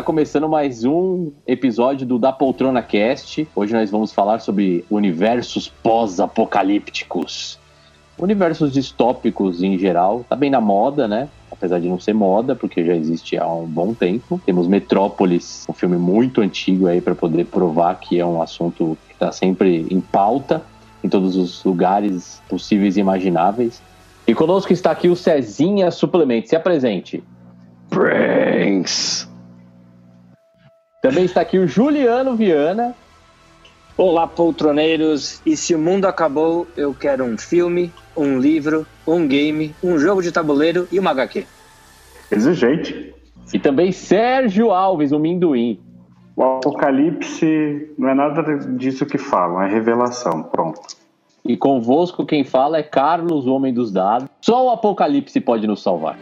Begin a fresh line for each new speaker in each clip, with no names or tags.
começando mais um episódio do Da Poltrona Cast. Hoje nós vamos falar sobre universos pós-apocalípticos. Universos distópicos em geral, tá bem na moda, né? Apesar de não ser moda, porque já existe há um bom tempo. Temos Metrópolis, um filme muito antigo aí para poder provar que é um assunto que está sempre em pauta, em todos os lugares possíveis e imagináveis. E conosco está aqui o Cezinha Suplemento. Se apresente.
Pranks.
Também está aqui o Juliano Viana.
Olá, poltroneiros. E se o mundo acabou, eu quero um filme, um livro, um game, um jogo de tabuleiro e uma HQ.
Exigente.
E também Sérgio Alves, o Minduim.
O apocalipse não é nada disso que falam, é revelação. Pronto.
E convosco quem fala é Carlos, o Homem dos Dados. Só o apocalipse pode nos salvar.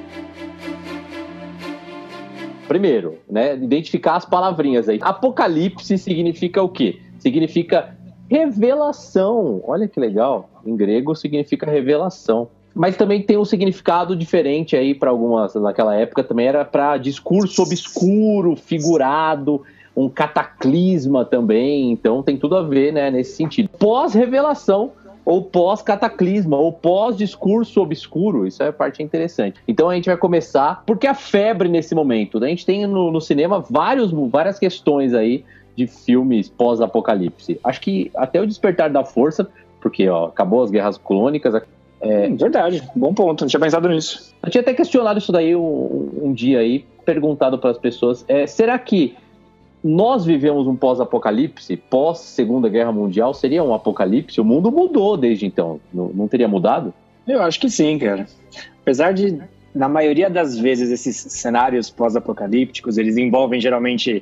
Primeiro, né, identificar as palavrinhas aí. Apocalipse significa o quê? Significa revelação. Olha que legal. Em grego significa revelação. Mas também tem um significado diferente aí para algumas. Naquela época também era para discurso obscuro, figurado, um cataclisma também. Então tem tudo a ver, né, nesse sentido. Pós-revelação, ou pós-cataclisma, ou pós-discurso obscuro, isso é a parte interessante. Então a gente vai começar, porque a febre nesse momento, né? A gente tem no cinema várias questões aí de filmes pós-apocalipse. Acho que até o Despertar da Força, porque acabou as guerras clônicas.
Verdade, bom ponto, não tinha pensado nisso.
Eu tinha até questionado isso daí um dia aí, perguntado para as pessoas, será que nós vivemos um pós-apocalipse, pós-Segunda Guerra Mundial, seria um apocalipse? O mundo mudou desde então, não teria mudado?
Eu acho que sim, cara. Apesar de, na maioria das vezes, esses cenários pós-apocalípticos, eles envolvem geralmente,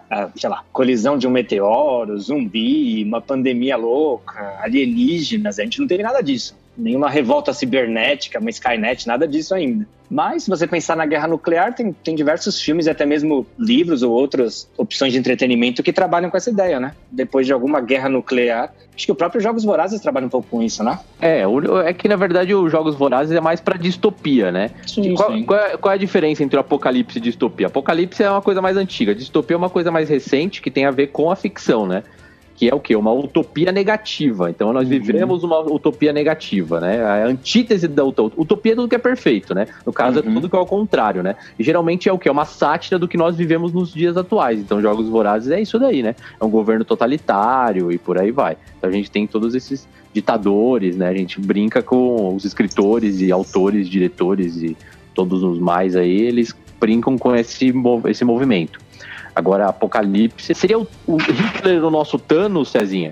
colisão de um meteoro, zumbi, uma pandemia louca, alienígenas, a gente não teve nada disso. Nenhuma revolta cibernética, uma Skynet, nada disso ainda. Mas, se você pensar na guerra nuclear, tem diversos filmes e até mesmo livros ou outras opções de entretenimento que trabalham com essa ideia, né? Depois de alguma guerra nuclear, acho que o próprio Jogos Vorazes trabalha um pouco com isso, né?
É que, na verdade, o Jogos Vorazes é mais pra distopia, né?
Sim.
Qual é a diferença entre o apocalipse e distopia? Apocalipse é uma coisa mais antiga, distopia é uma coisa mais recente que tem a ver com a ficção, né? Que é o quê? Uma utopia negativa. Então nós vivemos uma utopia negativa, né? A antítese da utopia é tudo que é perfeito, né? No caso é tudo que é ao contrário, né? E geralmente é o quê? É uma sátira do que nós vivemos nos dias atuais. Então Jogos Vorazes é isso daí, né? É um governo totalitário e por aí vai. Então a gente tem todos esses ditadores, né? A gente brinca com os escritores e autores, diretores e todos os mais aí, eles brincam com esse movimento. Agora, Apocalipse... Seria o Hitler o nosso Thanos, Cezinha?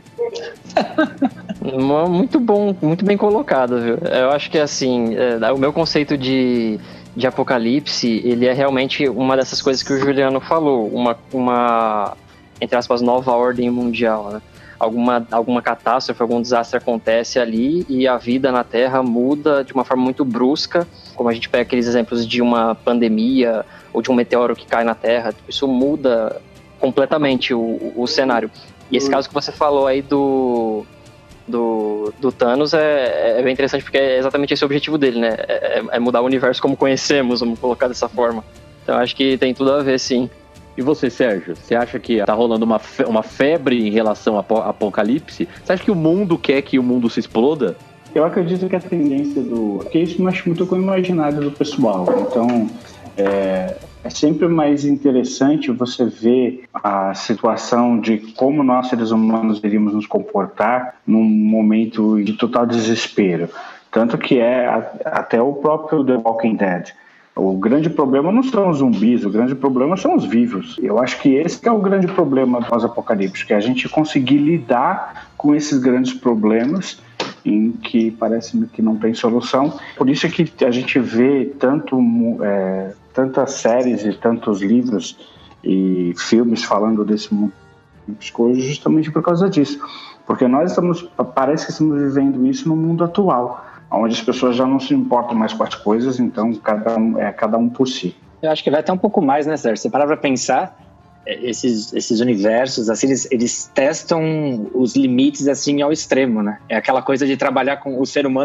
Muito bom, muito bem colocado, viu? Eu acho que, assim, o meu conceito de Apocalipse, ele é realmente uma dessas coisas que o Juliano falou. Uma entre aspas, nova ordem mundial, né? Alguma catástrofe, algum desastre acontece ali e a vida na Terra muda de uma forma muito brusca, como a gente pega aqueles exemplos de uma pandemia ou de um meteoro que cai na Terra, isso muda completamente o cenário. E esse caso que você falou aí do Thanos é bem interessante, porque é exatamente esse o objetivo dele, né? É mudar o universo como conhecemos, vamos colocar dessa forma. Então acho que tem tudo a ver, sim.
E você, Sérgio? Você acha que tá rolando uma febre em relação ao apocalipse? Você acha que o mundo quer que o mundo se exploda?
Eu acredito que a tendência porque isso mexe muito com o imaginário do pessoal. Então, é sempre mais interessante você ver a situação de como nós, seres humanos, iríamos nos comportar num momento de total desespero. Tanto que até o próprio The Walking Dead. O grande problema não são os zumbis, o grande problema são os vivos. Eu acho que esse que é o grande problema pós-apocalipse, que é a gente conseguir lidar com esses grandes problemas em que parece que não tem solução. Por isso é que a gente vê tantas séries e tantos livros e filmes falando desse mundo justamente por causa disso. Porque parece que estamos vivendo isso no mundo atual, onde as pessoas já não se importam mais com as coisas, então cada um por si.
Eu acho que vai até um pouco mais, né, Sérgio? Você parar pra pensar, esses universos, assim, eles testam os limites, assim, ao extremo, né? É aquela coisa de trabalhar com o ser humano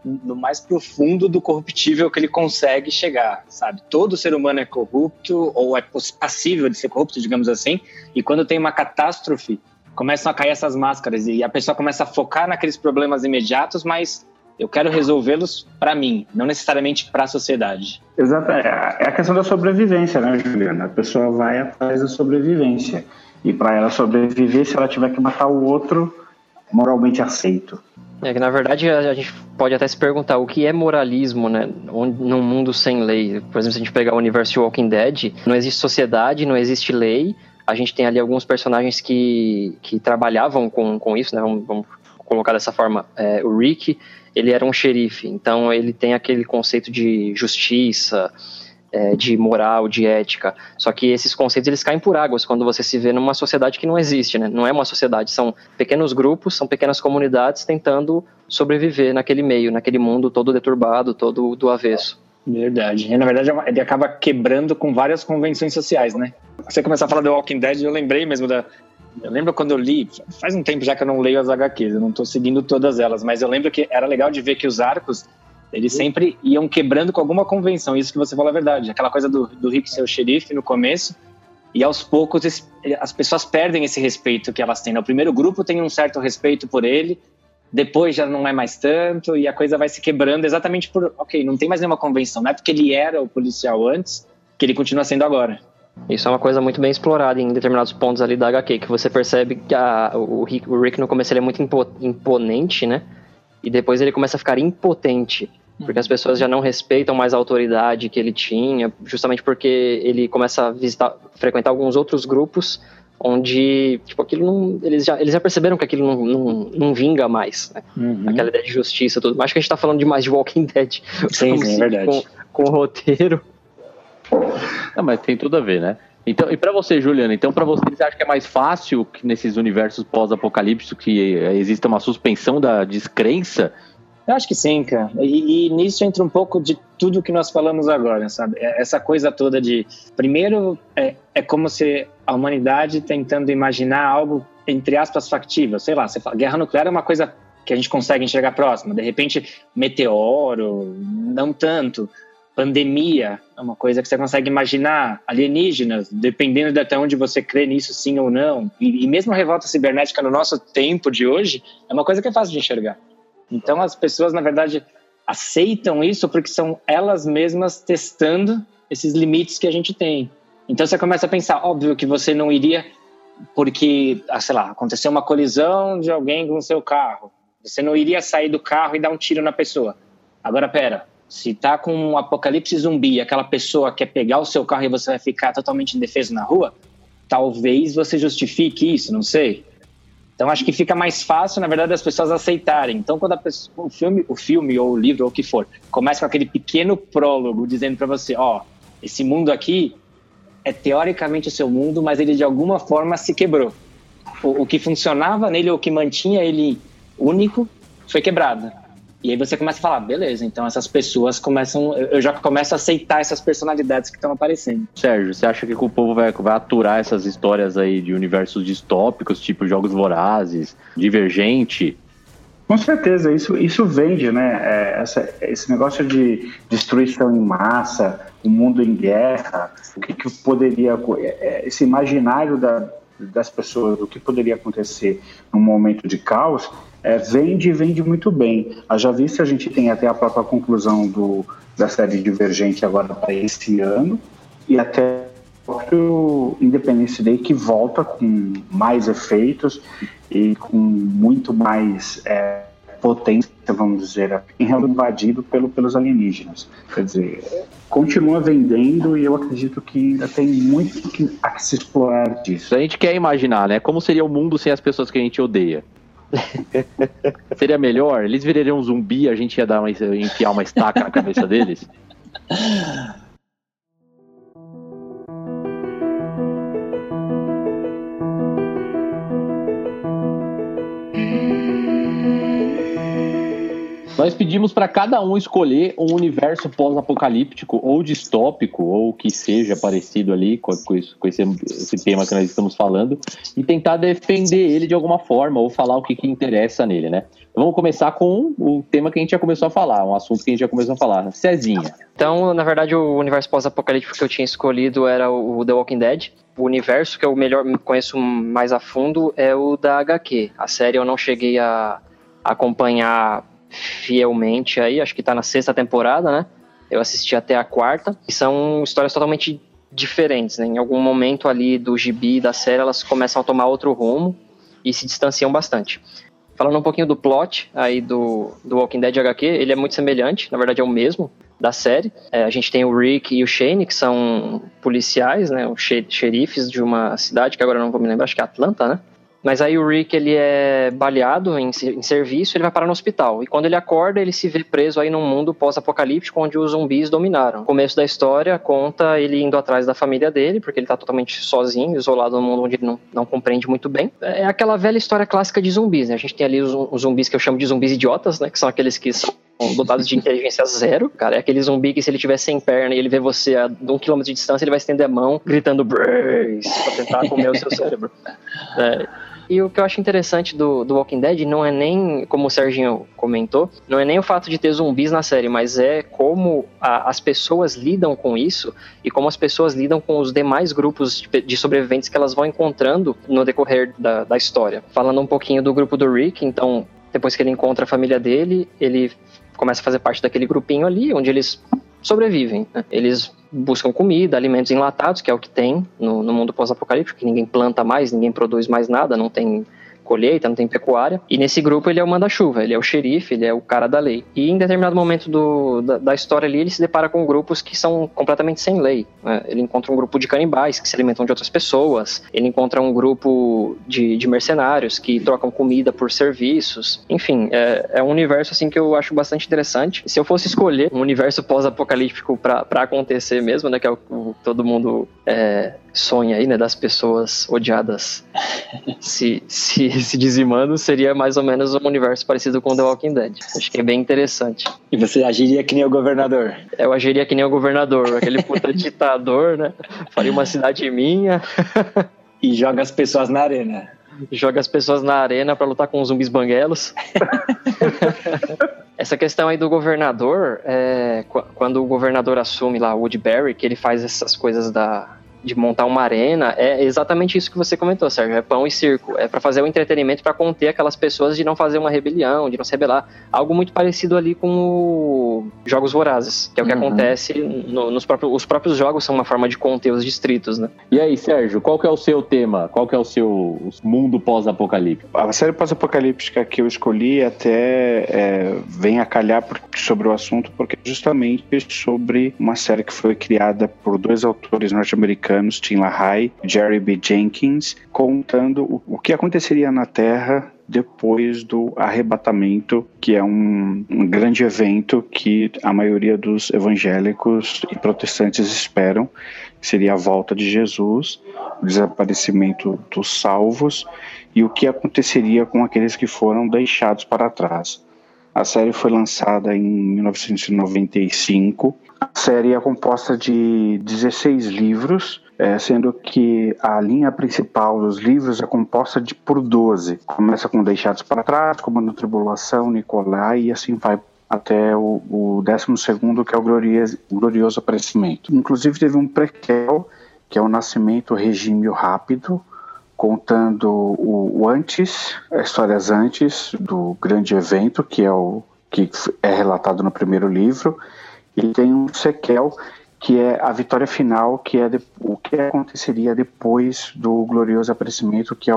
no mais profundo do corruptível que ele consegue chegar, sabe? Todo ser humano é corrupto, ou é passível de ser corrupto, digamos assim, e quando tem uma catástrofe, começam a cair essas máscaras, e a pessoa começa a focar naqueles problemas imediatos, mas eu quero resolvê-los para mim, não necessariamente para a sociedade.
Exato, é a questão da sobrevivência, né, Juliana? A pessoa vai atrás da sobrevivência, e para ela sobreviver, se ela tiver que matar o outro, moralmente aceito.
É que, na verdade, a gente pode até se perguntar o que é moralismo, né? Num mundo sem lei. Por exemplo, se a gente pegar o universo de Walking Dead, não existe sociedade, não existe lei. A gente tem ali alguns personagens que trabalhavam com isso, né? Vamos colocar dessa forma. O Rick, ele era um xerife, então ele tem aquele conceito de justiça, de moral, de ética. Só que esses conceitos, eles caem por águas quando você se vê numa sociedade que não existe, né? Não é uma sociedade, são pequenos grupos, são pequenas comunidades tentando sobreviver naquele meio, naquele mundo todo deturbado, todo do avesso.
Verdade. E, na verdade, ele acaba quebrando com várias convenções sociais, né? Você começar a falar do Walking Dead, eu lembrei mesmo Eu lembro quando eu li, faz um tempo já que eu não leio as HQs, eu não tô seguindo todas elas, mas eu lembro que era legal de ver que os arcos, eles sempre iam quebrando com alguma convenção. Isso que você falou é verdade. Aquela coisa do Rick ser o xerife no começo, e aos poucos as pessoas perdem esse respeito que elas têm. O primeiro grupo tem um certo respeito por ele, depois já não é mais tanto, e a coisa vai se quebrando exatamente por... Ok, não tem mais nenhuma convenção. Não é porque ele era o policial antes que ele continua sendo agora.
Isso é uma coisa muito bem explorada em determinados pontos ali da HQ, que você percebe que o Rick no começo ele é muito imponente, né? E depois ele começa a ficar impotente, porque as pessoas já não respeitam mais a autoridade que ele tinha, justamente porque ele começa a frequentar alguns outros grupos onde, tipo, aquilo não, eles já perceberam que aquilo não vinga mais, né? Aquela ideia de justiça, tudo. Mas acho que a gente tá falando demais de Walking Dead.
Sim, é verdade.
Com o roteiro.
Não, mas tem tudo a ver, né? Então, e pra você, Juliana, para você acha que é mais fácil que nesses universos pós-apocalípticos que exista uma suspensão da descrença?
Eu acho que sim, cara. E nisso entra um pouco de tudo que nós falamos agora, sabe? Essa coisa toda de... Primeiro, é como se a humanidade tentando imaginar algo, entre aspas, factível. Sei lá, você fala, guerra nuclear é uma coisa que a gente consegue enxergar próxima. De repente, meteoro, não tanto. Pandemia é uma coisa que você consegue imaginar. Alienígenas, dependendo de até onde você crê nisso, sim ou não. E mesmo a revolta cibernética no nosso tempo de hoje, é uma coisa que é fácil de enxergar. Então as pessoas, na verdade, aceitam isso porque são elas mesmas testando esses limites que a gente tem. Então você começa a pensar, óbvio que você não iria porque, sei lá, aconteceu uma colisão de alguém com o seu carro. Você não iria sair do carro e dar um tiro na pessoa. Agora, pera, se tá com um apocalipse zumbi, aquela pessoa quer pegar o seu carro e você vai ficar totalmente indefeso na rua, talvez você justifique isso, não sei. Então acho que fica mais fácil, na verdade, as pessoas aceitarem. Então quando o filme ou o livro ou o que for, começa com aquele pequeno prólogo dizendo para você, esse mundo aqui é teoricamente o seu mundo, mas ele de alguma forma se quebrou. O que funcionava nele, ou o que mantinha ele único, foi quebrado. E aí você começa a falar, beleza, então essas pessoas eu já começo a aceitar essas personalidades que estão aparecendo.
Sérgio, você acha que o povo vai aturar essas histórias aí de universos distópicos, tipo Jogos Vorazes, Divergente?
Com certeza, isso vende, né? Esse negócio de destruição em massa, o mundo em guerra, o que poderia... Esse imaginário das pessoas, do que poderia acontecer num momento de caos... vende muito bem. Já visto, a gente tem até a própria conclusão da série Divergente agora para esse ano, e até o próprio Independence Day, que volta com mais efeitos e com muito mais potência, vamos dizer, invadido pelos alienígenas. Quer dizer, continua vendendo, e eu acredito que ainda tem muito a se explorar disso.
A gente quer imaginar, né? Como seria o mundo sem as pessoas que a gente odeia? Seria melhor? Eles virariam um zumbi, a gente ia enfiar uma estaca na cabeça deles? pedimos para cada um escolher um universo pós-apocalíptico ou distópico, ou que seja parecido ali com esse tema que nós estamos falando, e tentar defender ele de alguma forma, ou falar o que interessa nele, né? Então, vamos começar com o tema que a gente já começou a falar, um assunto que a gente já começou a falar. Cezinha.
Então, na verdade, o universo pós-apocalíptico que eu tinha escolhido era o The Walking Dead. O universo que eu conheço mais a fundo é o da HQ. A série eu não cheguei a acompanhar fielmente aí, acho que tá na 6ª temporada, né? Eu assisti até a 4ª, e são histórias totalmente diferentes, né? Em algum momento ali do gibi da série, elas começam a tomar outro rumo e se distanciam bastante. Falando um pouquinho do plot aí do Walking Dead HQ, ele é muito semelhante, na verdade é o mesmo da série. A gente tem o Rick e o Shane, que são policiais, né? Os xerifes de uma cidade, que agora eu não vou me lembrar, acho que é Atlanta, né? Mas aí o Rick, ele é baleado em serviço, ele vai parar no hospital. E quando ele acorda, ele se vê preso aí num mundo pós-apocalíptico onde os zumbis dominaram. O começo da história conta ele indo atrás da família dele, porque ele tá totalmente sozinho, isolado num mundo onde ele não compreende muito bem. É aquela velha história clássica de zumbis, né? A gente tem ali os zumbis que eu chamo de zumbis idiotas, né? Que são aqueles que são dotados de inteligência zero. Cara, é aquele zumbi que se ele tiver sem perna e ele vê você a 1 quilômetro de distância, ele vai estender a mão, gritando "Brace", pra tentar comer o seu cérebro. E o que eu acho interessante do Walking Dead não é nem, como o Serginho comentou, não é nem o fato de ter zumbis na série, mas é como as pessoas lidam com isso e como as pessoas lidam com os demais grupos de sobreviventes que elas vão encontrando no decorrer da história. Falando um pouquinho do grupo do Rick, então, depois que ele encontra a família dele, ele começa a fazer parte daquele grupinho ali, onde eles sobrevivem, né? Eles buscam comida, alimentos enlatados, que é o que tem no mundo pós-apocalíptico, que ninguém planta mais, ninguém produz mais nada, não tem colheita, não tem pecuária. E nesse grupo ele é o manda-chuva, ele é o xerife, ele é o cara da lei. E em determinado momento da história ali, ele se depara com grupos que são completamente sem lei, né? Ele encontra um grupo de canibais que se alimentam de outras pessoas, ele encontra um grupo de mercenários que trocam comida por serviços. Enfim, é um universo assim que eu acho bastante interessante. Se eu fosse escolher um universo pós-apocalíptico pra acontecer mesmo, né, que é o que todo mundo sonha aí, né, das pessoas odiadas se dizimando, seria mais ou menos um universo parecido com The Walking Dead. Acho que é bem interessante.
E você agiria que nem o governador?
Eu agiria que nem o governador, aquele puta ditador, né? Faria uma cidade minha.
E joga as pessoas na arena.
Joga as pessoas na arena pra lutar com os zumbis banguelos. Essa questão aí do governador, quando o governador assume lá o Woodbury, que ele faz essas coisas de montar uma arena, é exatamente isso que você comentou, Sérgio, é pão e circo, é para fazer o entretenimento, para conter aquelas pessoas de não fazer uma rebelião, de não se rebelar, algo muito parecido ali com o Jogos Vorazes, que é o que acontece os próprios jogos são uma forma de conter os distritos, né?
E aí, Sérgio, qual que é o seu tema? Qual que é o seu mundo pós-apocalíptico?
A série pós-apocalíptica que eu escolhi até vem a calhar sobre o assunto, porque justamente sobre uma série que foi criada por 2 autores norte-americanos, Tim LaHaye e Jerry B. Jenkins, contando o que aconteceria na Terra depois do arrebatamento, que é um grande evento que a maioria dos evangélicos e protestantes esperam, que seria a volta de Jesus, o desaparecimento dos salvos e o que aconteceria com aqueles que foram deixados para trás. A série foi lançada em 1995. A série é composta de 16 livros, sendo que a linha principal dos livros é composta por 12. Começa com Deixados para Trás, Comando Tribulação, Nicolai, e assim vai até o 12º, que é o Glorioso Aparecimento. Inclusive teve um prequel, que é o Nascimento, Regime Rápido, contando o antes, histórias antes do grande evento, que é relatado no primeiro livro, e tem um sequel, que é a vitória final, que é o que aconteceria depois do glorioso aparecimento, que é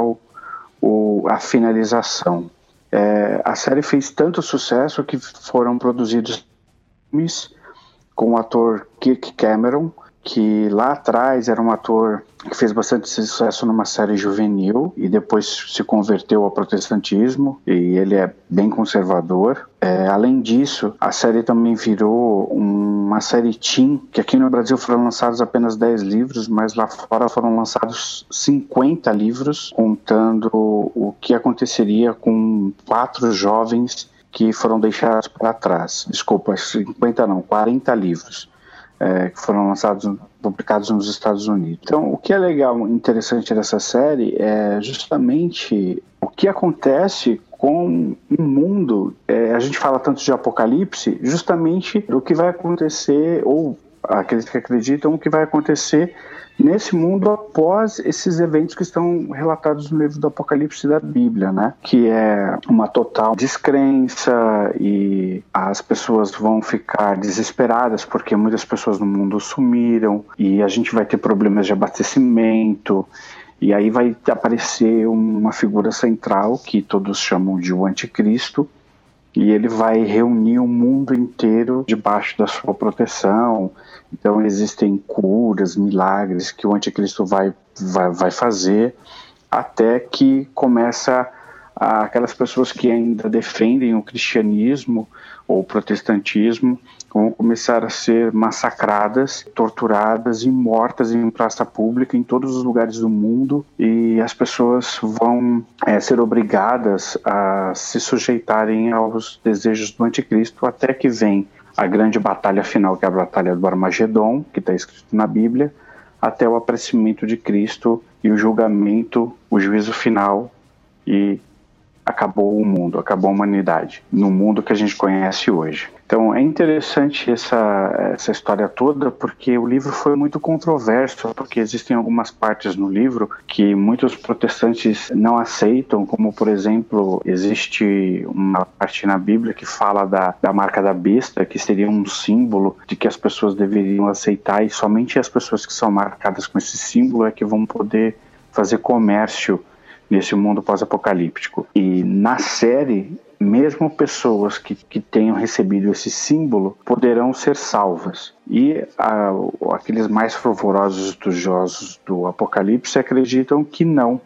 a finalização. A série fez tanto sucesso que foram produzidos filmes com o ator Kirk Cameron, que lá atrás era um ator que fez bastante sucesso numa série juvenil e depois se converteu ao protestantismo, e ele é bem conservador. Além disso, a série também virou uma série teen, que aqui no Brasil foram lançados apenas 10 livros, mas lá fora foram lançados 50 livros, contando o que aconteceria com 4 jovens que foram deixados para trás. Desculpa, 50 não, 40 livros que foram publicados nos Estados Unidos. Então, o que é legal, interessante dessa série é justamente o que acontece com o mundo. A gente fala tanto de Apocalipse, justamente o que vai acontecer, ou aqueles que acreditam, o que vai acontecer nesse mundo após esses eventos que estão relatados no livro do Apocalipse da Bíblia, né? Que é uma total descrença e as pessoas vão ficar desesperadas porque muitas pessoas no mundo sumiram e a gente vai ter problemas de abastecimento. E aí vai aparecer uma figura central que todos chamam de o Anticristo, e ele vai reunir o mundo inteiro debaixo da sua proteção. Então existem curas, milagres que o Anticristo vai fazer, até que começa aquelas pessoas que ainda defendem o cristianismo ou o protestantismo vão começar a ser massacradas, torturadas e mortas em praça pública em todos os lugares do mundo, e as pessoas vão ser obrigadas a se sujeitarem aos desejos do Anticristo, até que vem a grande batalha final, que é a batalha do Armagedon, que está escrito na Bíblia, até o aparecimento de Cristo e o julgamento, o juízo final, e acabou o mundo, acabou a humanidade, no mundo que a gente conhece hoje. Então é interessante essa história toda, porque o livro foi muito controverso, porque existem algumas partes no livro que muitos protestantes não aceitam, como por exemplo, existe uma parte na Bíblia que fala da marca da besta, que seria um símbolo de que as pessoas deveriam aceitar, e somente as pessoas que são marcadas com esse símbolo é que vão poder fazer comércio nesse mundo pós-apocalíptico. E na série, mesmo pessoas que tenham recebido esse símbolo poderão ser salvas. E aqueles mais fervorosos estudiosos do Apocalipse acreditam que não,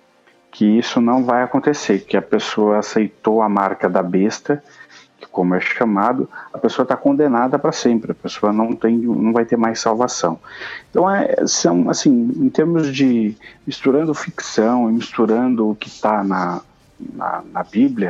que isso não vai acontecer, que a pessoa aceitou a marca da besta, que como é chamado, a pessoa está condenada para sempre, a pessoa não vai ter mais salvação. Então são assim, em termos de misturando ficção e misturando o que está na Bíblia,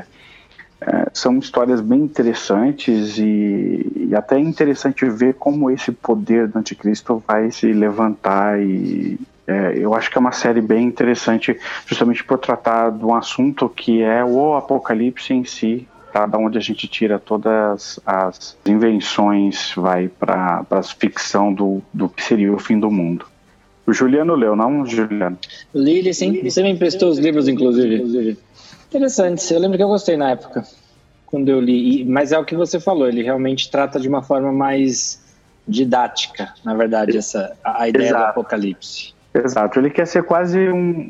são histórias bem interessantes e até é interessante ver como esse poder do Anticristo vai se levantar. E eu acho que é uma série bem interessante justamente por tratar de um assunto que é o Apocalipse em si, da onde a gente tira todas as invenções, vai para a ficção do que seria o fim do mundo. O Juliano leu, não, Juliano?
Li, sim. Você me emprestou os livros, inclusive. Interessante. Eu lembro que eu gostei na época, quando eu li. Mas é o que você falou, ele realmente trata de uma forma mais didática, na verdade, a ideia do Apocalipse.
Exato, ele quer ser quase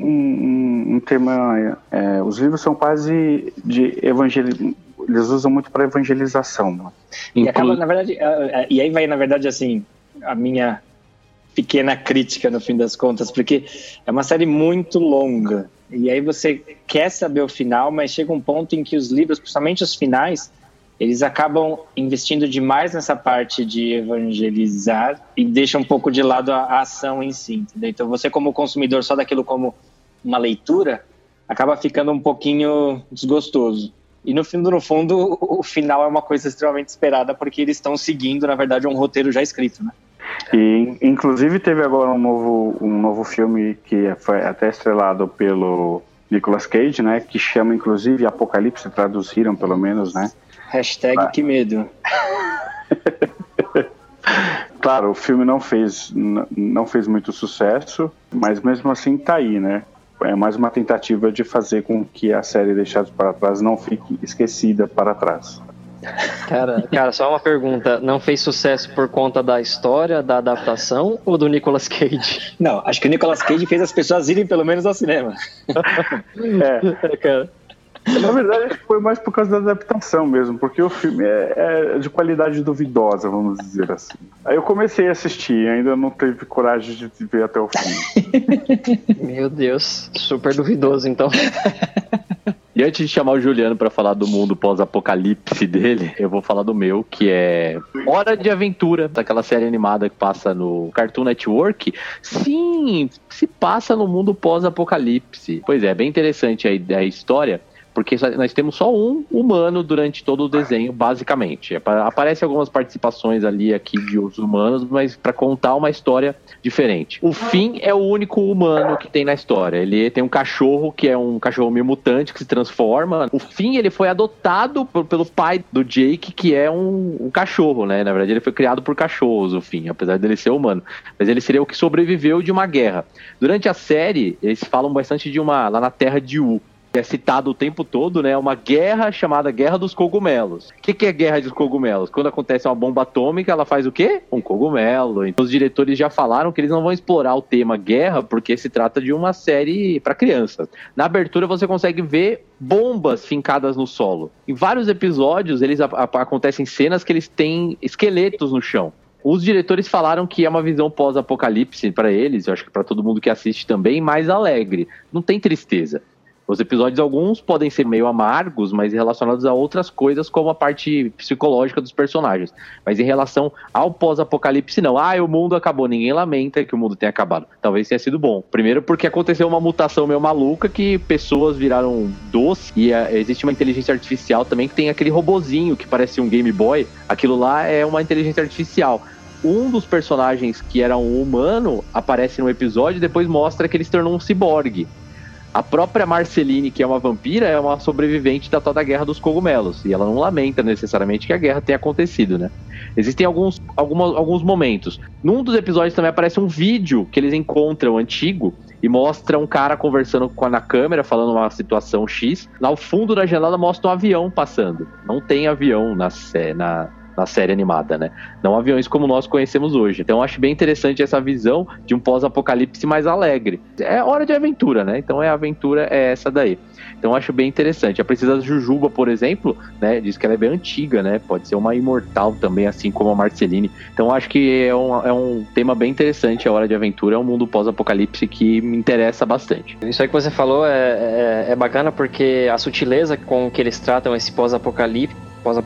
um tema. Os livros são quase de evangelismo. Eles usam muito para evangelização. Né?
E acaba, na verdade, e aí vai, na verdade, assim, a minha pequena crítica no fim das contas, porque é uma série muito longa. E aí você quer saber o final, mas chega um ponto em que os livros, principalmente os finais, eles acabam investindo demais nessa parte de evangelizar e deixam um pouco de lado a ação em si. Entendeu? Então você, como consumidor, só daquilo como uma leitura, acaba ficando um pouquinho desgostoso. E no fundo, o final é uma coisa extremamente esperada, porque eles estão seguindo, na verdade, um roteiro já escrito, né?
E, inclusive, teve agora um novo filme que foi até estrelado pelo Nicolas Cage, né? Que chama, inclusive, Apocalipse, traduziram pelo menos, né?
# que medo.
Claro, o filme não fez muito sucesso, mas mesmo assim tá aí, né? É mais uma tentativa de fazer com que a série Deixados para Trás não fique esquecida para trás.
Cara, só uma pergunta. Não fez sucesso por conta da história, da adaptação ou do Nicolas Cage?
Não, acho que o Nicolas Cage fez as pessoas irem pelo menos ao cinema.
Cara.
Na verdade, foi mais por causa da adaptação mesmo, porque o filme é de qualidade duvidosa, vamos dizer assim. Aí eu comecei a assistir, ainda não teve coragem de ver até o fim.
Meu Deus, super duvidoso, então.
E antes de chamar o Juliano para falar do mundo pós-apocalipse dele, eu vou falar do meu, que é Hora de Aventura, daquela série animada que passa no Cartoon Network. Sim, se passa no mundo pós-apocalipse. Pois é, bem interessante a história, porque nós temos só um humano durante todo o desenho, basicamente. Aparecem algumas participações ali aqui de outros humanos, mas para contar uma história diferente. O Finn é o único humano que tem na história. Ele tem um cachorro que é um cachorro meio mutante que se transforma. O Finn, ele foi adotado pelo pai do Jake, que é um cachorro, né? Na verdade, ele foi criado por cachorros, o Finn, apesar dele ser humano. Mas ele seria o que sobreviveu de uma guerra. Durante a série, eles falam bastante de lá na Terra de U. É citado o tempo todo, né? Uma guerra chamada Guerra dos Cogumelos. O que é Guerra dos Cogumelos? Quando acontece uma bomba atômica, ela faz o quê? Um cogumelo. Então, os diretores já falaram que eles não vão explorar o tema guerra, porque se trata de uma série para crianças. Na abertura, você consegue ver bombas fincadas no solo. Em vários episódios, acontecem cenas que eles têm esqueletos no chão. Os diretores falaram que é uma visão pós-apocalipse para eles, eu acho que para todo mundo que assiste também, mais alegre. Não tem tristeza. Os episódios, alguns podem ser meio amargos, mas relacionados a outras coisas, como a parte psicológica dos personagens. Mas em relação ao pós-apocalipse, não. O mundo acabou. Ninguém lamenta que o mundo tenha acabado. Talvez tenha sido bom. Primeiro porque aconteceu uma mutação meio maluca, que pessoas viraram doce, e existe uma inteligência artificial também, que tem aquele robozinho que parece um Game Boy. Aquilo lá é uma inteligência artificial. Um dos personagens que era um humano aparece no episódio e depois mostra que ele se tornou um ciborgue. A própria Marceline, que é uma vampira, é uma sobrevivente da tal da Guerra dos Cogumelos. E ela não lamenta necessariamente que a guerra tenha acontecido, né? Existem alguns momentos. Num dos episódios também aparece um vídeo que eles encontram antigo e mostra um cara conversando na câmera, falando uma situação X. Lá ao fundo da janela mostra um avião passando. Não tem avião na série animada, né? Não aviões como nós conhecemos hoje. Então eu acho bem interessante essa visão de um pós-apocalipse mais alegre. É hora de aventura, né? Então a aventura é essa daí. Então eu acho bem interessante. A Princesa Jujuba, por exemplo, né? Diz que ela é bem antiga, né? Pode ser uma imortal também, assim como a Marceline. Então eu acho que é um tema bem interessante. A hora de aventura é um mundo pós-apocalipse que me interessa bastante.
Isso aí que você falou é bacana, porque a sutileza com que eles tratam esse pós-apocalipse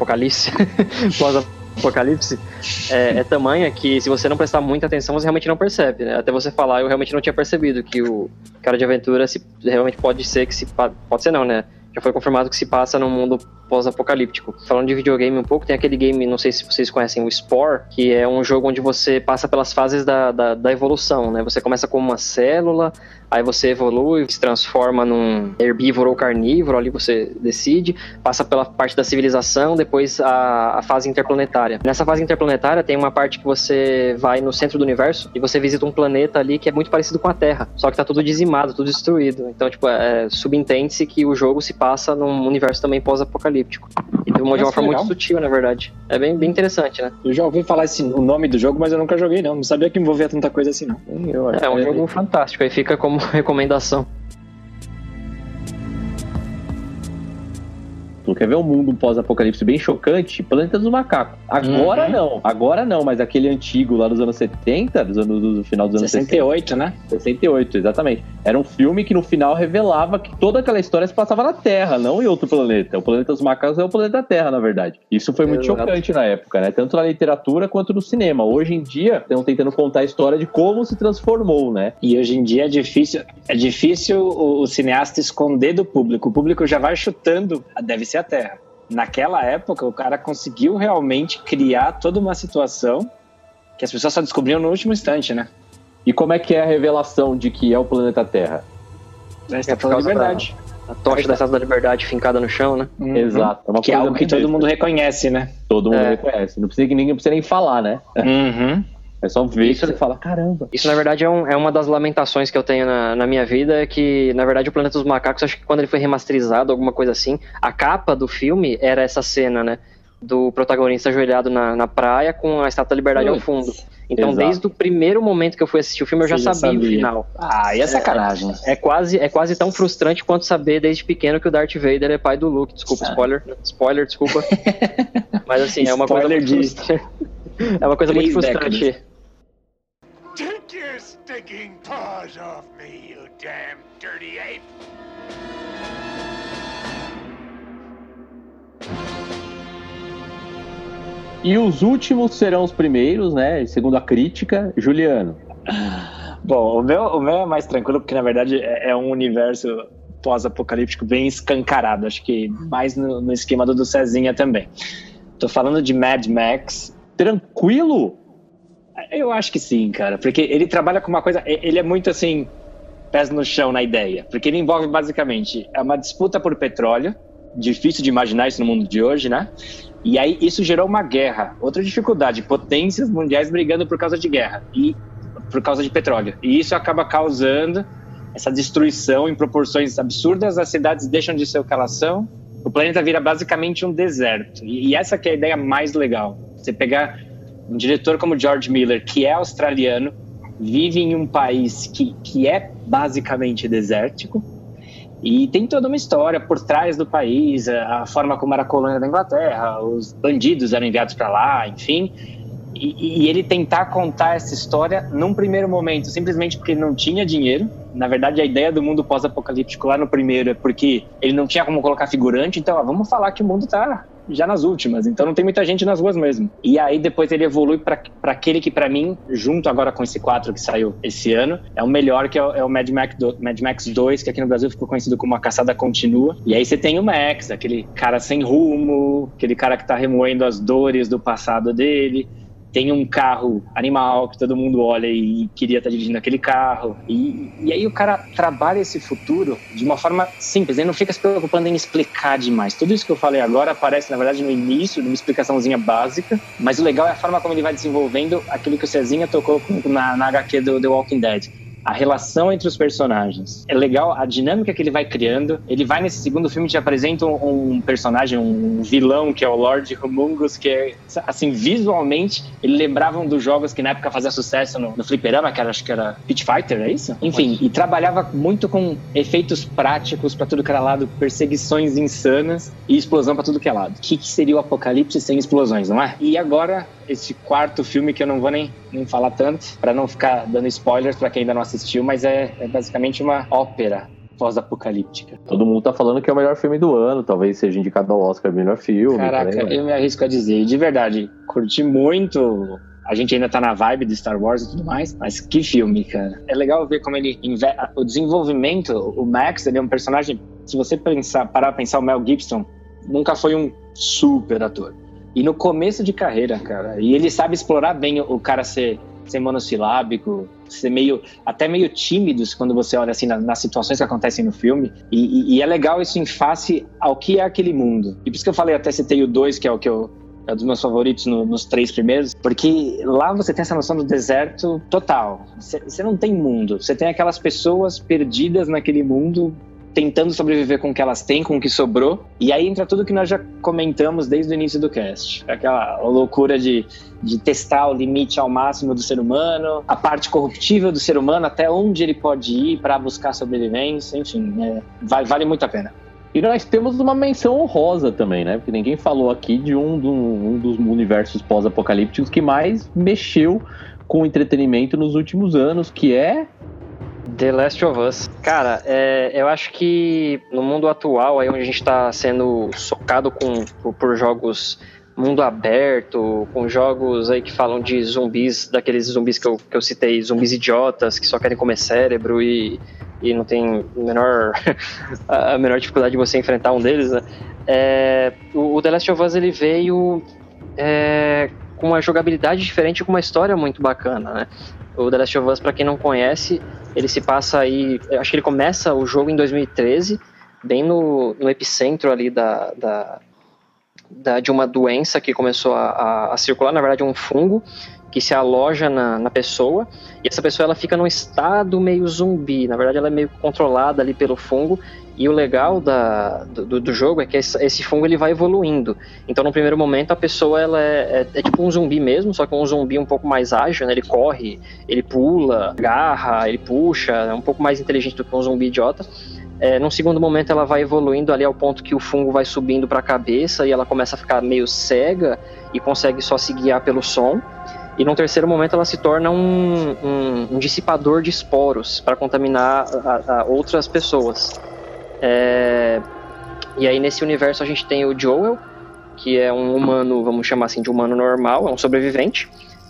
é tamanha que, se você não prestar muita atenção, você realmente não percebe, né? Até você falar, eu realmente não tinha percebido que o cara de aventura realmente pode ser não, né? Já foi confirmado que se passa num mundo pós-apocalíptico. Falando de videogame um pouco, tem aquele game, não sei se vocês conhecem, o Spore, que é um jogo onde você passa pelas fases da evolução, né? Você começa como uma célula, aí você evolui, se transforma num herbívoro ou carnívoro, ali você decide, passa pela parte da civilização, depois a fase interplanetária. Nessa fase interplanetária tem uma parte que você vai no centro do universo e você visita um planeta ali que é muito parecido com a Terra, só que tá tudo dizimado, tudo destruído. Então, subentende-se que o jogo se passa num universo também pós-apocalíptico. E de uma forma muito sutil, na verdade. É bem interessante, né?
Eu já ouvi falar o nome do jogo, mas eu nunca joguei, não. Não sabia que envolvia tanta coisa assim, não.
É um jogo fantástico. Aí fica como recomendação.
Tu quer ver um mundo pós-apocalipse bem chocante? Planeta dos Macacos. Agora não, mas aquele antigo lá dos anos 70, do final dos anos
68,
60.
Né?
68, exatamente. Era um filme que no final revelava que toda aquela história se passava na Terra, não em outro planeta. O Planeta dos Macacos é o planeta Terra, na verdade. Isso foi muito chocante na época, né? Tanto na literatura quanto no cinema. Hoje em dia, estão tentando contar a história de como se transformou, né?
E hoje em dia é difícil o cineasta esconder do público. O público já vai chutando, deve ser a Terra. Naquela época, o cara conseguiu realmente criar toda uma situação que as pessoas só descobriam no último instante, né?
E como é que é a revelação de que é o planeta Terra?
A Estátua da Liberdade.
A tocha da Estátua da Liberdade fincada no chão, né?
Uhum. Exato. É uma
que é algo que todo mundo reconhece, né?
Todo mundo reconhece. Ninguém precisa nem falar, né?
Uhum.
É só ver que você fala, caramba.
Isso, na verdade, é uma das lamentações que eu tenho na minha vida, é que, na verdade, o Planeta dos Macacos, acho que quando ele foi remasterizado, alguma coisa assim, a capa do filme era essa cena, né? Do protagonista ajoelhado na praia com a Estátua da Liberdade ao fundo. Então, exato, desde o primeiro momento que eu fui assistir o filme, eu já sabia o final.
Ah, e é sacanagem.
É quase tão frustrante quanto saber desde pequeno que o Darth Vader é pai do Luke. Desculpa, spoiler, desculpa. Mas assim, é uma coisa muito frustrante. É uma coisa muito frustrante.
Take your stinking paws off me, you damn dirty ape!
E os últimos serão os primeiros, né? Segundo a crítica. Juliano.
Bom, o meu é mais tranquilo, porque na verdade é um universo pós-apocalíptico bem escancarado, acho que mais no esquema do Cezinha também. Tô falando de Mad Max.
Tranquilo?
Eu acho que sim, cara, porque ele trabalha com uma coisa, ele é muito assim, pés no chão na ideia, porque ele envolve basicamente uma disputa por petróleo, difícil de imaginar isso no mundo de hoje, né? E aí isso gerou uma guerra, outra dificuldade, potências mundiais brigando por causa de guerra e por causa de petróleo. E isso acaba causando essa destruição em proporções absurdas, as cidades deixam de ser o que elas são, o planeta vira basicamente um deserto. E essa que é a ideia mais legal. Você pegar um diretor como George Miller, que é australiano, vive em um país que é basicamente desértico, e tem toda uma história por trás do país, a forma como era a colônia da Inglaterra, os bandidos eram enviados para lá, enfim. E ele tentar contar essa história num primeiro momento, simplesmente porque ele não tinha dinheiro. Na verdade, a ideia do mundo pós-apocalíptico lá no primeiro é porque ele não tinha como colocar figurante, então vamos falar que o mundo tá já nas últimas, então não tem muita gente nas ruas mesmo. E aí depois ele evolui para aquele que para mim, junto agora com esse 4 que saiu esse ano, é o melhor, que é o Mad Max 2, que aqui no Brasil ficou conhecido como A Caçada Continua. E aí você tem o Max, aquele cara sem rumo, aquele cara que tá remoendo as dores do passado dele. Tem um carro animal que todo mundo olha e queria estar dirigindo aquele carro. E aí o cara trabalha esse futuro de uma forma simples. Ele não fica se preocupando em explicar demais. Tudo isso que eu falei agora aparece, na verdade, no início de uma explicaçãozinha básica. Mas o legal é a forma como ele vai desenvolvendo aquilo que o Cezinha tocou na HQ do The Walking Dead. A relação entre os personagens. É legal a dinâmica que ele vai criando. Ele vai nesse segundo filme te apresenta um personagem, um vilão, que é o Lord Humongous, que é, assim, visualmente, ele lembrava um dos jogos que na época fazia sucesso no fliperama, que acho que era Pit Fighter, é isso? Enfim, e trabalhava muito com efeitos práticos pra tudo que era lado, perseguições insanas e explosão pra tudo que é lado. O que seria o apocalipse sem explosões, não é? E agora, esse quarto filme que eu não vou nem falar tanto, pra não ficar dando spoilers pra quem ainda não assistiu, mas é basicamente uma ópera pós-apocalíptica.
Todo mundo tá falando que é o melhor filme do ano, talvez seja indicado ao Oscar melhor filme.
Caraca, eu me arrisco a dizer, de verdade, curti muito. A gente ainda tá na vibe de Star Wars e tudo mais, mas que filme, cara. É legal ver como ele... O desenvolvimento, o Max, ele é um personagem... Se você parar a pensar, o Mel Gibson nunca foi um super ator. E no começo de carreira, cara, e ele sabe explorar bem o cara ser monossilábico, ser até meio tímido quando você olha assim nas situações que acontecem no filme, e é legal isso em face ao que é aquele mundo. E por isso que eu falei, até citei o 2, que é o que é um dos meus favoritos nos 3 primeiros, porque lá você tem essa noção do deserto total. Você não tem mundo, você tem aquelas pessoas perdidas naquele mundo, tentando sobreviver com o que elas têm, com o que sobrou. E aí entra tudo que nós já comentamos desde o início do cast. Aquela loucura de testar o limite ao máximo do ser humano, a parte corruptível do ser humano, até onde ele pode ir para buscar sobrevivência, enfim, vale muito a pena.
E nós temos uma menção honrosa também, né? Porque ninguém falou aqui de um dos universos pós-apocalípticos que mais mexeu com o entretenimento nos últimos anos, que é...
The Last of Us. Cara, eu acho que no mundo atual, aí onde a gente tá sendo socado por jogos mundo aberto, com jogos aí que falam de zumbis, daqueles zumbis que eu citei, zumbis idiotas, que só querem comer cérebro e não tem a menor dificuldade de você enfrentar um deles, né? O The Last of Us, ele veio com uma jogabilidade diferente, com uma história muito bacana, né? O The Last of Us, pra quem não conhece, ele se passa aí... Acho que ele começa o jogo em 2013, bem no epicentro ali de uma doença que começou a circular, na verdade um fungo, que se aloja na pessoa, e essa pessoa ela fica num estado meio zumbi, na verdade ela é meio controlada ali pelo fungo, e o legal do jogo é que esse fungo ele vai evoluindo. Então no primeiro momento a pessoa ela é tipo um zumbi mesmo, só que um zumbi um pouco mais ágil, né? Ele corre, ele pula, agarra, ele puxa, é um pouco mais inteligente do que um zumbi idiota. Num segundo momento ela vai evoluindo ali ao ponto que o fungo vai subindo para a cabeça e ela começa a ficar meio cega e consegue só se guiar pelo som. E num terceiro momento ela se torna um dissipador de esporos para contaminar outras pessoas. E aí nesse universo a gente tem o Joel, que é um humano, vamos chamar assim de humano normal, é um sobrevivente.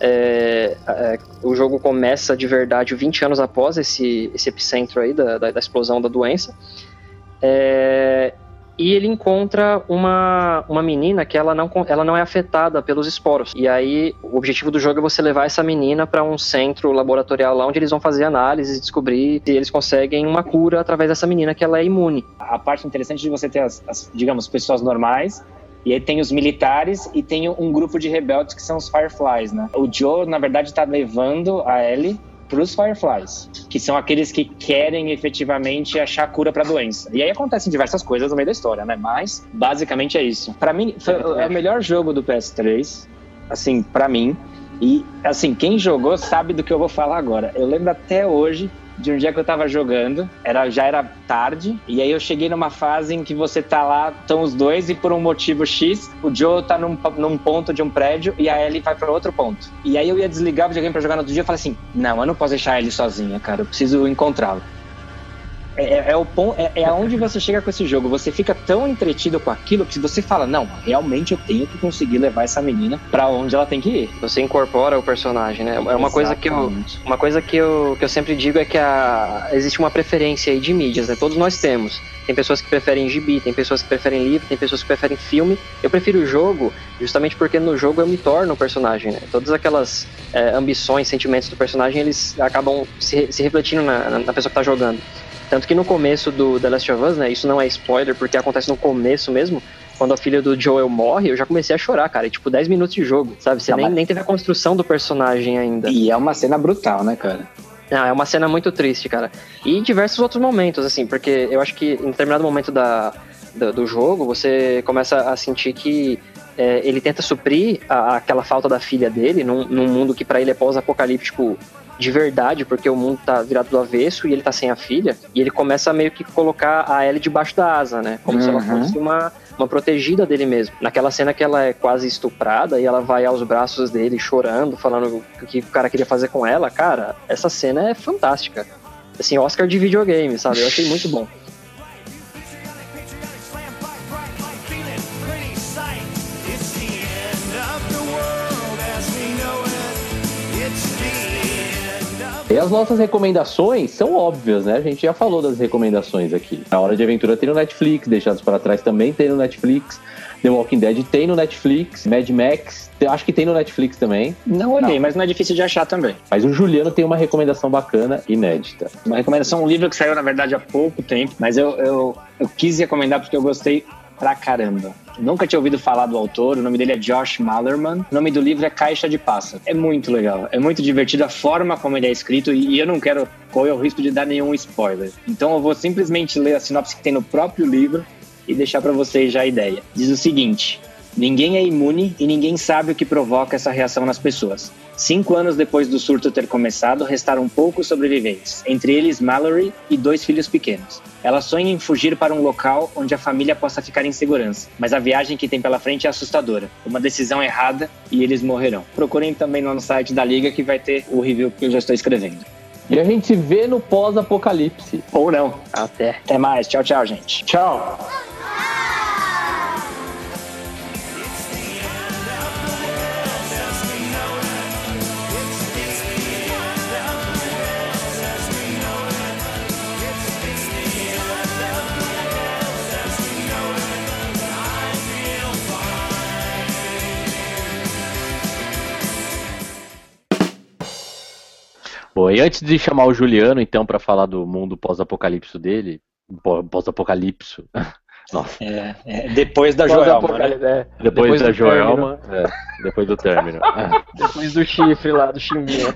O jogo começa de verdade 20 anos após esse epicentro aí da explosão da doença. E ele encontra uma menina que ela não é afetada pelos esporos. E aí, o objetivo do jogo é você levar essa menina para um centro laboratorial lá onde eles vão fazer análises e descobrir se eles conseguem uma cura através dessa menina, que ela é imune.
A parte interessante de você ter digamos, pessoas normais, e aí tem os militares e tem um grupo de rebeldes que são os Fireflies, né? O Joe, na verdade, está levando a Ellie para os Fireflies, que são aqueles que querem efetivamente achar cura para a doença. E aí acontecem diversas coisas no meio da história, né? Mas, basicamente, é isso. Para mim, foi o melhor jogo do PS3, assim, para mim. E, assim, quem jogou sabe do que eu vou falar agora. Eu lembro até hoje de um dia que eu tava jogando, já era tarde, e aí eu cheguei numa fase em que você tá lá, estão os dois, e por um motivo X, o Joe tá num ponto de um prédio e a Ellie vai pra outro ponto. E aí eu ia desligar o videogame pra jogar no outro dia, eu falei assim, não, eu não posso deixar a Ellie sozinha, cara, eu preciso encontrá-la. É aonde você chega com esse jogo, você fica tão entretido com aquilo que você fala, não, realmente eu tenho que conseguir levar essa menina pra onde ela tem que ir.
Você incorpora o personagem, né? É uma coisa que eu sempre digo é que existe uma preferência aí de mídias, né? Todos nós temos. Tem pessoas que preferem gibi, tem pessoas que preferem livro, tem pessoas que preferem filme. Eu prefiro o jogo justamente porque no jogo eu me torno o personagem, né? Todas aquelas ambições, sentimentos do personagem, eles acabam se refletindo na pessoa que tá jogando. Tanto que no começo do The Last of Us, né, isso não é spoiler, porque acontece no começo mesmo, quando a filha do Joel morre, eu já comecei a chorar, cara, tipo 10 minutos de jogo, sabe? Você nem teve a construção do personagem ainda.
E é uma cena brutal, né, cara?
Não, é uma cena muito triste, cara. E diversos outros momentos, assim, porque eu acho que em determinado momento do jogo, você começa a sentir que ele tenta suprir aquela falta da filha dele num mundo que pra ele é pós-apocalíptico de verdade, porque o mundo tá virado do avesso e ele tá sem a filha, e ele começa a meio que colocar a Ellie debaixo da asa, né? Como se ela fosse uma protegida dele mesmo. Naquela cena que ela é quase estuprada e ela vai aos braços dele chorando, falando o que o cara queria fazer com ela, cara, essa cena é fantástica. Assim, Oscar de videogame, sabe? Eu achei muito bom.
E as nossas recomendações são óbvias, né? A gente já falou das recomendações aqui. A Hora de Aventura tem no Netflix, Deixados para Trás também tem no Netflix, The Walking Dead tem no Netflix, Mad Max, acho que tem no Netflix também.
Não olhei, mas não é difícil de achar também.
Mas o Juliano tem uma recomendação bacana, inédita.
Uma recomendação, um livro que saiu, na verdade, há pouco tempo, mas eu quis recomendar porque eu gostei pra caramba. Nunca tinha ouvido falar do autor, o nome dele é Josh Malerman, o nome do livro é Caixa de Pássaro. É muito legal, é muito divertido a forma como ele é escrito e eu não quero correr o risco de dar nenhum spoiler. Então eu vou simplesmente ler a sinopse que tem no próprio livro e deixar pra vocês já a ideia. Diz o seguinte: ninguém é imune e ninguém sabe o que provoca essa reação nas pessoas. 5 anos depois do surto ter começado, restaram poucos sobreviventes, entre eles Mallory e 2 filhos pequenos. Ela sonha em fugir para um local onde a família possa ficar em segurança, mas a viagem que tem pela frente é assustadora. Uma decisão errada e eles morrerão. Procurem também no site da Liga que vai ter o review que eu já estou escrevendo.
E a gente se vê no pós-apocalipse.
Ou não.
Até
Mais. Tchau, tchau, gente.
Tchau!
Bom, e antes de chamar o Juliano, então, para falar do mundo pós-apocalipse dele, pós-apocalipse, nossa.
Depois da Joelma, né?
Depois da Joelma, depois do término.
Depois do chifre lá, do chimbinho.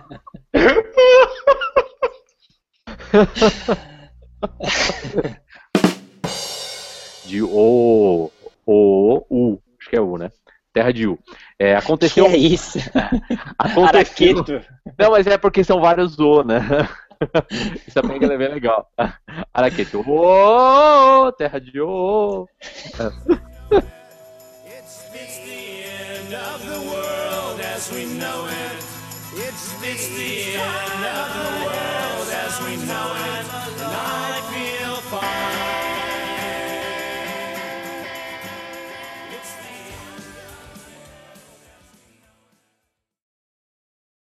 De U, acho que é U, né? Terra de U. Aconteceu.
Que é isso?
Aconteceu.
Araqueto.
Não, mas é porque são vários O, né? Isso é bem legal. Araqueto. O, terra de O.
It's the end of the world as we know it. It's the end of the world as we know it.